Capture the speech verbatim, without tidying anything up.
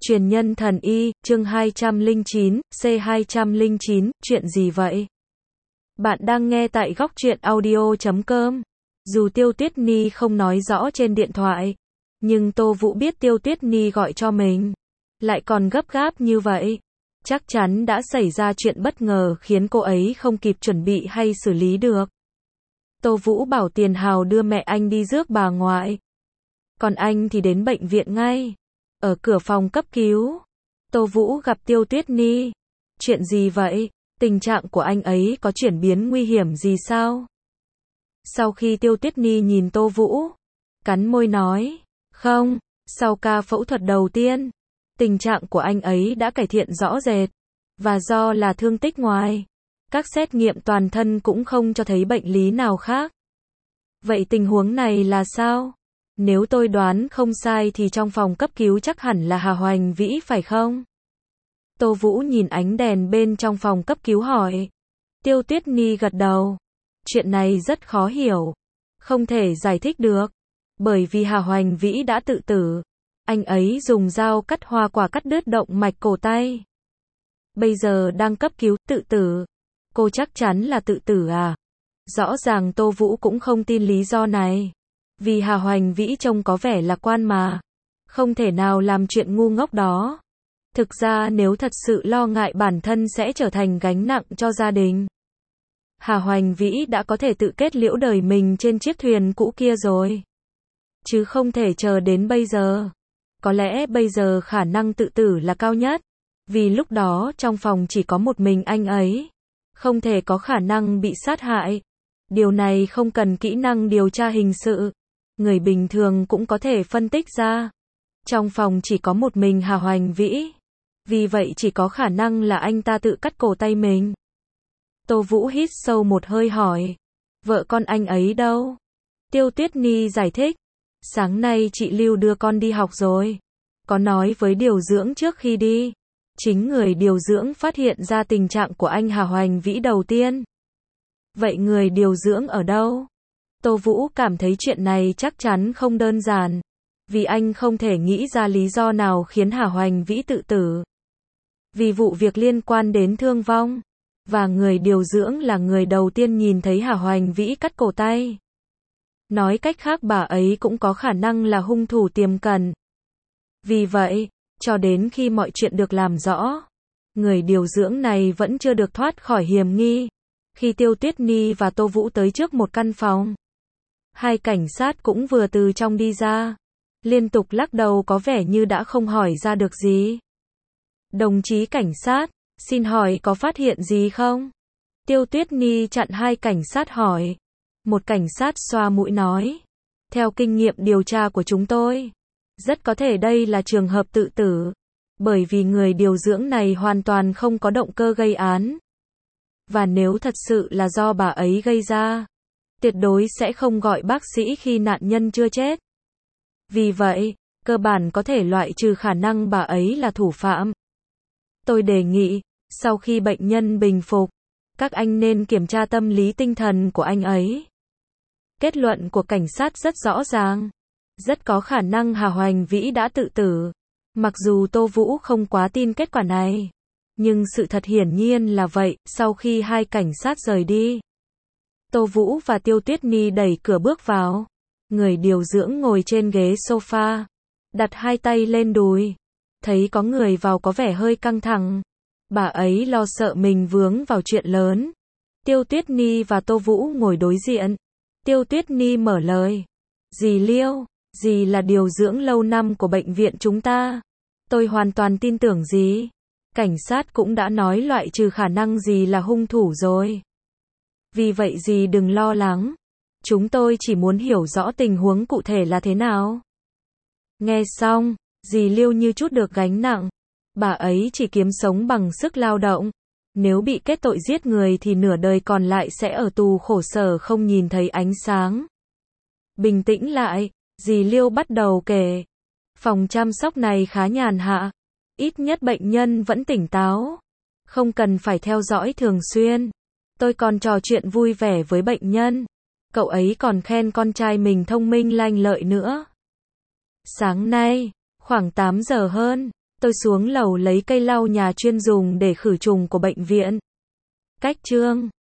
Truyền nhân thần y, chương hai trăm lẻ chín, C hai trăm lẻ chín, chuyện gì vậy? Bạn đang nghe tại góc truyện audio chấm com. Dù Tiêu Tuyết Ni không nói rõ trên điện thoại, nhưng Tô Vũ biết Tiêu Tuyết Ni gọi cho mình, lại còn gấp gáp như vậy. Chắc chắn đã xảy ra chuyện bất ngờ khiến cô ấy không kịp chuẩn bị hay xử lý được. Tô Vũ bảo Tiền Hào đưa mẹ anh đi rước bà ngoại. Còn anh thì đến bệnh viện ngay. Ở cửa phòng cấp cứu, Tô Vũ gặp Tiêu Tuyết Ni. Chuyện gì vậy? Tình trạng của anh ấy có chuyển biến nguy hiểm gì sao? Sau khi Tiêu Tuyết Ni nhìn Tô Vũ, cắn môi nói, không, sau ca phẫu thuật đầu tiên, tình trạng của anh ấy đã cải thiện rõ rệt, và do là thương tích ngoài, các xét nghiệm toàn thân cũng không cho thấy bệnh lý nào khác. Vậy tình huống này là sao? Nếu tôi đoán không sai thì trong phòng cấp cứu chắc hẳn là Hà Hoành Vĩ phải không? Tô Vũ nhìn ánh đèn bên trong phòng cấp cứu hỏi. Tiêu Tuyết Ni gật đầu. Chuyện này rất khó hiểu, không thể giải thích được, bởi vì Hà Hoành Vĩ đã tự tử. Anh ấy dùng dao cắt hoa quả cắt đứt động mạch cổ tay. Bây giờ đang cấp cứu, tự tử. Cô chắc chắn là tự tử à? Rõ ràng Tô Vũ cũng không tin lý do này. Vì Hà Hoành Vĩ trông có vẻ lạc quan mà, không thể nào làm chuyện ngu ngốc đó. Thực ra nếu thật sự lo ngại bản thân sẽ trở thành gánh nặng cho gia đình, Hà Hoành Vĩ đã có thể tự kết liễu đời mình trên chiếc thuyền cũ kia rồi, chứ không thể chờ đến bây giờ. Có lẽ bây giờ khả năng tự tử là cao nhất, vì lúc đó trong phòng chỉ có một mình anh ấy, không thể có khả năng bị sát hại. Điều này không cần kỹ năng điều tra hình sự, người bình thường cũng có thể phân tích ra. Trong phòng chỉ có một mình Hà Hoành Vĩ, vì vậy chỉ có khả năng là anh ta tự cắt cổ tay mình. Tô Vũ hít sâu một hơi hỏi, vợ con anh ấy đâu? Tiêu Tuyết Ni giải thích, sáng nay chị Lưu đưa con đi học rồi, có nói với điều dưỡng trước khi đi. Chính người điều dưỡng phát hiện ra tình trạng của anh Hà Hoành Vĩ đầu tiên. Vậy người điều dưỡng ở đâu? Tô Vũ cảm thấy chuyện này chắc chắn không đơn giản, vì anh không thể nghĩ ra lý do nào khiến Hà Hoành Vĩ tự tử. Vì vụ việc liên quan đến thương vong, và người điều dưỡng là người đầu tiên nhìn thấy Hà Hoành Vĩ cắt cổ tay. Nói cách khác bà ấy cũng có khả năng là hung thủ tiềm cận. Vì vậy, cho đến khi mọi chuyện được làm rõ, người điều dưỡng này vẫn chưa được thoát khỏi hiểm nghi. Khi Tiêu Tuyết Ni và Tô Vũ tới trước một căn phòng, hai cảnh sát cũng vừa từ trong đi ra, liên tục lắc đầu có vẻ như đã không hỏi ra được gì. Đồng chí cảnh sát, xin hỏi có phát hiện gì không? Tiêu Tuyết Ni chặn hai cảnh sát hỏi. Một cảnh sát xoa mũi nói, theo kinh nghiệm điều tra của chúng tôi, rất có thể đây là trường hợp tự tử, bởi vì người điều dưỡng này hoàn toàn không có động cơ gây án. Và nếu thật sự là do bà ấy gây ra, tuyệt đối sẽ không gọi bác sĩ khi nạn nhân chưa chết. Vì vậy, cơ bản có thể loại trừ khả năng bà ấy là thủ phạm. Tôi đề nghị, sau khi bệnh nhân bình phục, các anh nên kiểm tra tâm lý tinh thần của anh ấy. Kết luận của cảnh sát rất rõ ràng. Rất có khả năng Hà Hoành Vĩ đã tự tử. Mặc dù Tô Vũ không quá tin kết quả này, nhưng sự thật hiển nhiên là vậy. Sau khi hai cảnh sát rời đi, Tô Vũ và Tiêu Tuyết Ni đẩy cửa bước vào. Người điều dưỡng ngồi trên ghế sofa, đặt hai tay lên đùi. Thấy có người vào có vẻ hơi căng thẳng. Bà ấy lo sợ mình vướng vào chuyện lớn. Tiêu Tuyết Ni và Tô Vũ ngồi đối diện. Tiêu Tuyết Ni mở lời. Dì Liêu, dì là điều dưỡng lâu năm của bệnh viện chúng ta. Tôi hoàn toàn tin tưởng dì. Cảnh sát cũng đã nói loại trừ khả năng dì là hung thủ rồi. Vì vậy dì đừng lo lắng. Chúng tôi chỉ muốn hiểu rõ tình huống cụ thể là thế nào. Nghe xong, dì Liêu như chút được gánh nặng. Bà ấy chỉ kiếm sống bằng sức lao động. Nếu bị kết tội giết người thì nửa đời còn lại sẽ ở tù khổ sở không nhìn thấy ánh sáng. Bình tĩnh lại, dì Liêu bắt đầu kể. Phòng chăm sóc này khá nhàn hạ. Ít nhất bệnh nhân vẫn tỉnh táo. Không cần phải theo dõi thường xuyên. Tôi còn trò chuyện vui vẻ với bệnh nhân. Cậu ấy còn khen con trai mình thông minh lanh lợi nữa. Sáng nay, khoảng tám giờ hơn, Tôi xuống lầu lấy cây lau nhà chuyên dùng để khử trùng của bệnh viện. Cách chương